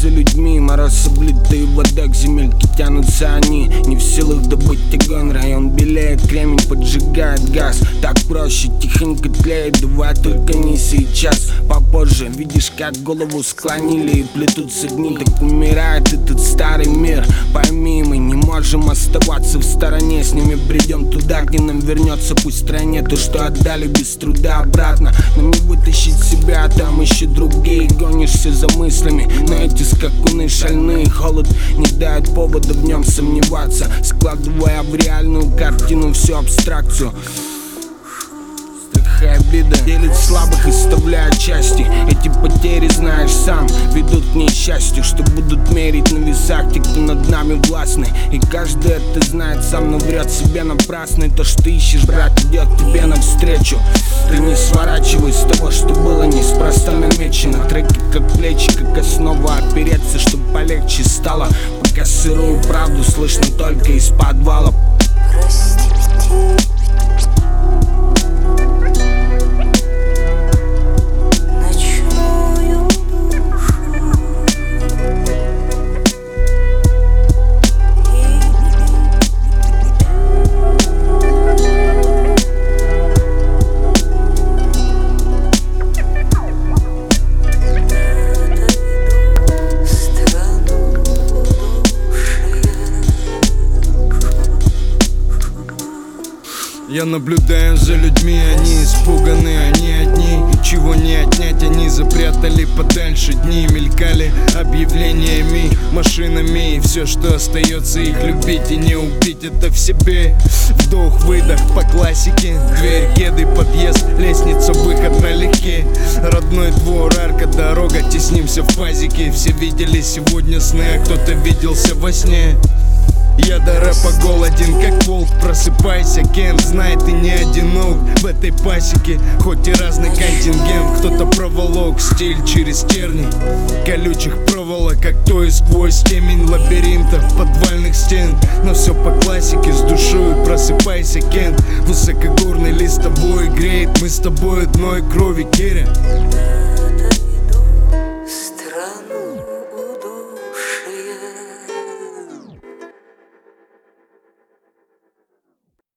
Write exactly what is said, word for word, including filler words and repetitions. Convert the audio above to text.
за людьми. Мороз, облитые водой, к земельке тянутся они. Не в силах добыть огонь, район белеет, кремень поджигает газ. Так проще, тихонько тлеет, давай только не сейчас. Попозже, видишь, как голову склонили и плетутся дни. Так умирает этот старый мир. Пойми, мы не можем оставаться в стороне. С ними придем туда, где нам вернется, пусть в стране то, что отдали без труда обратно. Нам не вытащить себя, а там еще другие. Гонишься за мыслями, но эти скакуны шальные. Холод не дает повода в нем сомневаться, складывая в реальную картину всю абстракцию. Страх и обида делит слабых и вставляет части. Эти потери, знаешь сам, ведут к несчастью, что будут мерить на весах те, кто над нами властны. И каждый это знает сам, но врет себе напрасно. И то, что ты ищешь, брат, идет тебе навстречу. Ты не сворачивай с того, что было неспроста намечено. Треки как плечи, как основа, опереться, чтоб полегче стало. Пока сырую правду слышно только из подвала. Я наблюдаю за людьми, они испуганы, они одни. Чего не отнять, они запрятали подальше. Дни мелькали объявлениями, машинами. И все, что остается, их любить и не убить, это в себе. Вдох-выдох по классике. Дверь, кеды, подъезд, лестница, выход налегке. Родной двор, арка, дорога, теснимся в пазике. Все видели сегодня сны, а кто-то виделся во сне. Я до рэпа голоден, как волк, просыпайся, Кент, знай, ты не одинок в этой пасеке. Хоть и разный контингент, кто-то проволок стиль через терни колючих проволок, как то и сквозь темень лабиринтов подвальных стен. Но все по классике, с душой просыпайся, Кент. Высокогорный лист тобой греет, мы с тобой одной крови, Керя.